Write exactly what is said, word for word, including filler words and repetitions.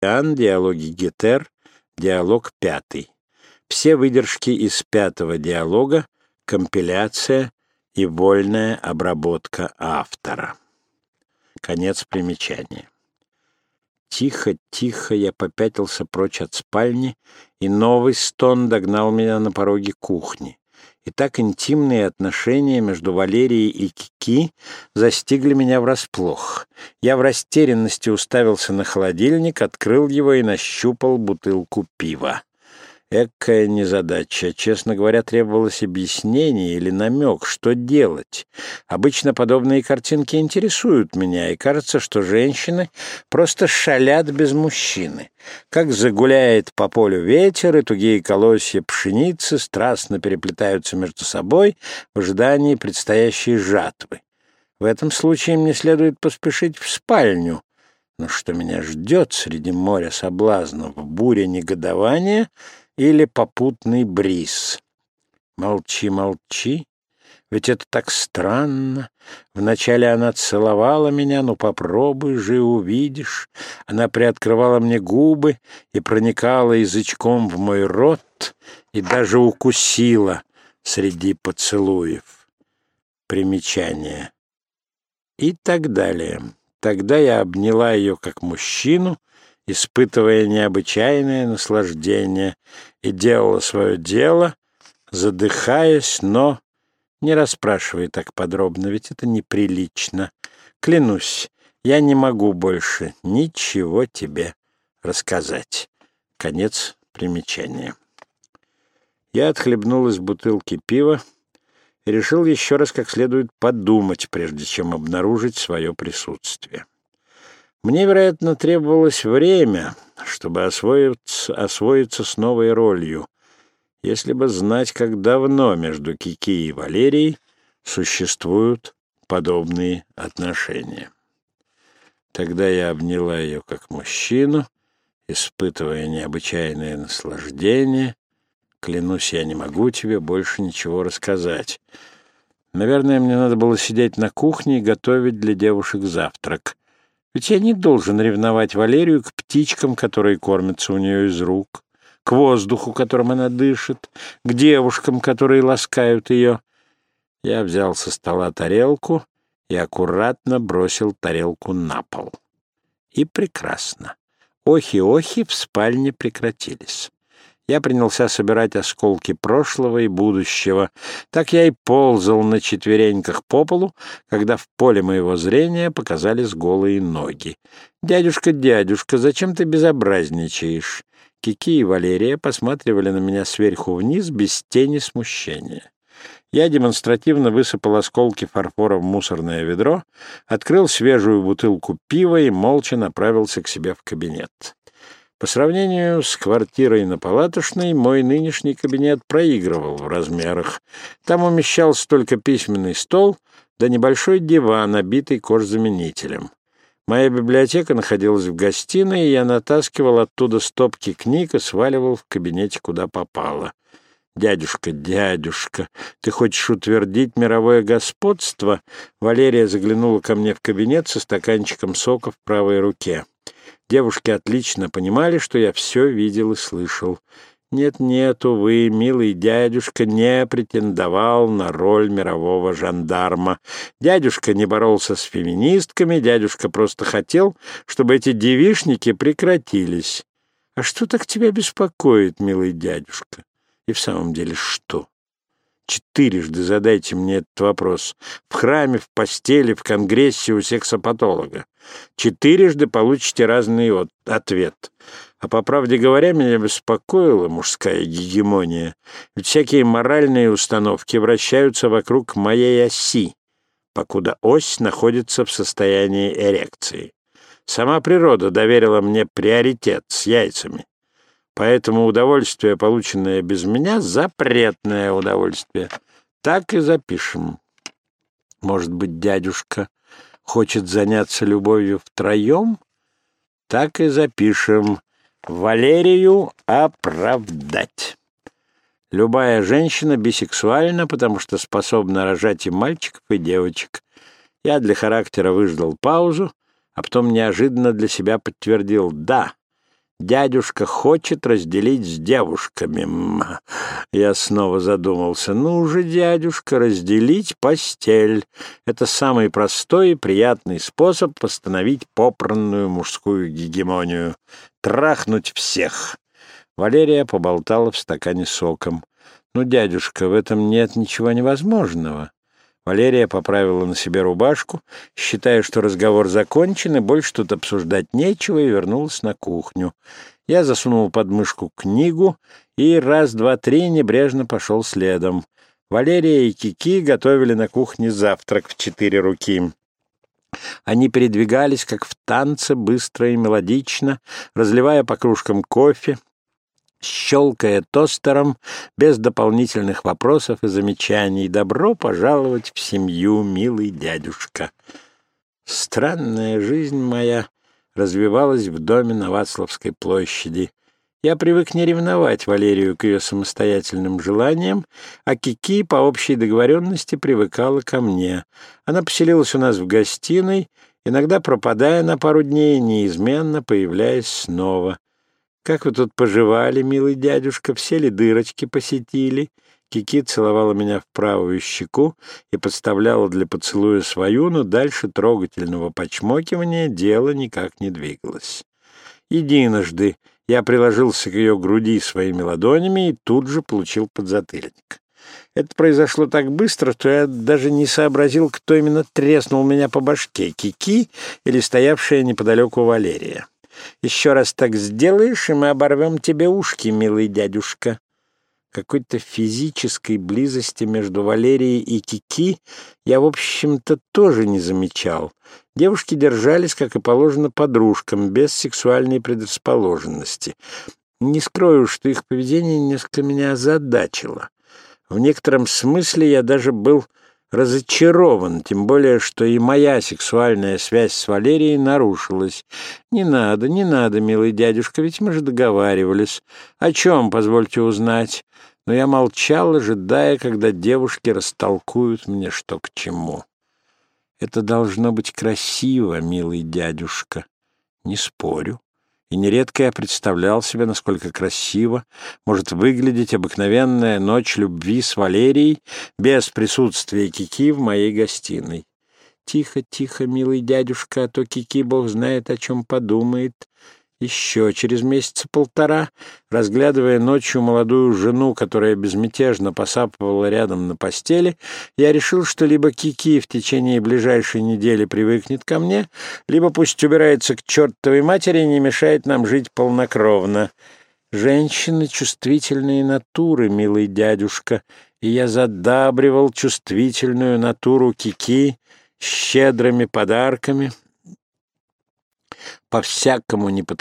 Иоанн, диалоги Гетер, диалог пятый. Все выдержки из пятого диалога, компиляция и вольная обработка автора. Конец примечания. Тихо-тихо я попятился прочь от спальни, и новый стон догнал меня на пороге кухни. И так интимные отношения между Валерией и Кики застигли меня врасплох. Я в растерянности уставился на холодильник, открыл его и нащупал бутылку пива. Экая незадача. Честно говоря, требовалось объяснение или намек, что делать. Обычно подобные картинки интересуют меня, и кажется, что женщины просто шалят без мужчины. Как загуляет по полю ветер, и тугие колосья пшеницы страстно переплетаются между собой в ожидании предстоящей жатвы. В этом случае мне следует поспешить в спальню. Но что меня ждет среди моря соблазнов, буря негодования или попутный бриз? Молчи, молчи, ведь это так странно. Вначале она целовала меня, ну попробуй же, увидишь. Она приоткрывала мне губы и проникала язычком в мой рот и даже укусила среди поцелуев. Примечание. И так далее. Тогда я обняла ее как мужчину, испытывая необычайное наслаждение, и делала свое дело, задыхаясь, но не расспрашивай так подробно, ведь это неприлично. Клянусь, я не могу больше ничего тебе рассказать. Конец примечания. Я отхлебнул из бутылки пива и решил еще раз как следует подумать, прежде чем обнаружить свое присутствие. Мне, вероятно, требовалось время, чтобы освоиться, освоиться с новой ролью, если бы знать, как давно между Кики и Валерией существуют подобные отношения. Тогда я обняла ее как мужчину, испытывая необычайное наслаждение. Клянусь, я не могу тебе больше ничего рассказать. Наверное, мне надо было сидеть на кухне и готовить для девушек завтрак. Ведь я не должен ревновать Валерию к птичкам, которые кормятся у нее из рук, к воздуху, которым она дышит, к девушкам, которые ласкают ее. Я взял со стола тарелку и аккуратно бросил тарелку на пол. И прекрасно. Охи-охи в спальне прекратились. Я принялся собирать осколки прошлого и будущего. Так я и ползал на четвереньках по полу, когда в поле моего зрения показались голые ноги. «Дядюшка, дядюшка, зачем ты безобразничаешь?» Кики и Валерия посматривали на меня сверху вниз без тени смущения. Я демонстративно высыпал осколки фарфора в мусорное ведро, открыл свежую бутылку пива и молча направился к себе в кабинет. По сравнению с квартирой на Палаточной, мой нынешний кабинет проигрывал в размерах. Там умещался только письменный стол да небольшой диван, обитый кожзаменителем. Моя библиотека находилась в гостиной, и я натаскивал оттуда стопки книг и сваливал в кабинете куда попало. «Дядюшка, дядюшка, ты хочешь утвердить мировое господство?» Валерия заглянула ко мне в кабинет со стаканчиком сока в правой руке. Девушки отлично понимали, что я все видел и слышал. Нет-нет, увы, милый дядюшка не претендовал на роль мирового жандарма. Дядюшка не боролся с феминистками, дядюшка просто хотел, чтобы эти девичники прекратились. А что так тебя беспокоит, милый дядюшка? И в самом деле что? Четырежды задайте мне этот вопрос. В храме, в постели, в конгрессе у сексопатолога. Четырежды получите разный от... ответ. А по правде говоря, меня беспокоила мужская гегемония. Ведь всякие моральные установки вращаются вокруг моей оси, покуда ось находится в состоянии эрекции. Сама природа доверила мне приоритет с яйцами. Поэтому удовольствие, полученное без меня, запретное удовольствие. Так и запишем. Может быть, дядюшка хочет заняться любовью втроем? Так и запишем. Валерию оправдать. Любая женщина бисексуальна, потому что способна рожать и мальчиков, и девочек. Я для характера выждал паузу, а потом неожиданно для себя подтвердил «да». Дядюшка хочет разделить с девушками. Я снова задумался. Ну уже, дядюшка, разделить постель. Это самый простой и приятный способ восстановить попранную мужскую гегемонию. Трахнуть всех. Валерия поболтала в стакане соком. Ну, дядюшка, в этом нет ничего невозможного. Валерия поправила на себе рубашку, считая, что разговор закончен, и больше тут обсуждать нечего, и вернулась на кухню. Я засунул под мышку книгу и раз, два, три небрежно пошел следом. Валерия и Кики готовили на кухне завтрак в четыре руки. Они передвигались, как в танце, быстро и мелодично, разливая по кружкам кофе, щелкая тостером, без дополнительных вопросов и замечаний. «Добро пожаловать в семью, милый дядюшка!» Странная жизнь моя развивалась в доме на Вацлавской площади. Я привык не ревновать Валерию к ее самостоятельным желаниям, а Кики по общей договоренности привыкала ко мне. Она поселилась у нас в гостиной, иногда пропадая на пару дней, неизменно появляясь снова. «Как вы тут поживали, милый дядюшка? Все ли дырочки посетили?» Кики целовала меня в правую щеку и подставляла для поцелуя свою, но дальше трогательного почмокивания дело никак не двигалось. Единожды я приложился к ее груди своими ладонями и тут же получил подзатыльник. Это произошло так быстро, что я даже не сообразил, кто именно треснул меня по башке — Кики или стоявшая неподалеку Валерия. «Еще раз так сделаешь, и мы оборвем тебе ушки, милый дядюшка». Какой-то физической близости между Валерией и Кики я, в общем-то, тоже не замечал. Девушки держались, как и положено, подружкам, без сексуальной предрасположенности. Не скрою, что их поведение несколько меня озадачило. В некотором смысле я даже был разочарован, тем более, что и моя сексуальная связь с Валерией нарушилась. «Не надо, не надо, милый дядюшка, ведь мы же договаривались. О чем, позвольте узнать?» Но я молчал, ожидая, когда девушки растолкуют мне, что к чему. «Это должно быть красиво, милый дядюшка». Не спорю. И нередко я представлял себе, насколько красиво может выглядеть обыкновенная ночь любви с Валерией без присутствия Кики в моей гостиной. «Тихо, тихо, милый дядюшка, а то Кики, бог знает, о чем подумает». Еще через месяца полтора, разглядывая ночью молодую жену, которая безмятежно посапывала рядом на постели, я решил, что либо Кики в течение ближайшей недели привыкнет ко мне, либо пусть убирается к чертовой матери и не мешает нам жить полнокровно. Женщины — чувствительные натуры, милый дядюшка, и я задабривал чувствительную натуру Кики щедрыми подарками, по-всякому неподходящими,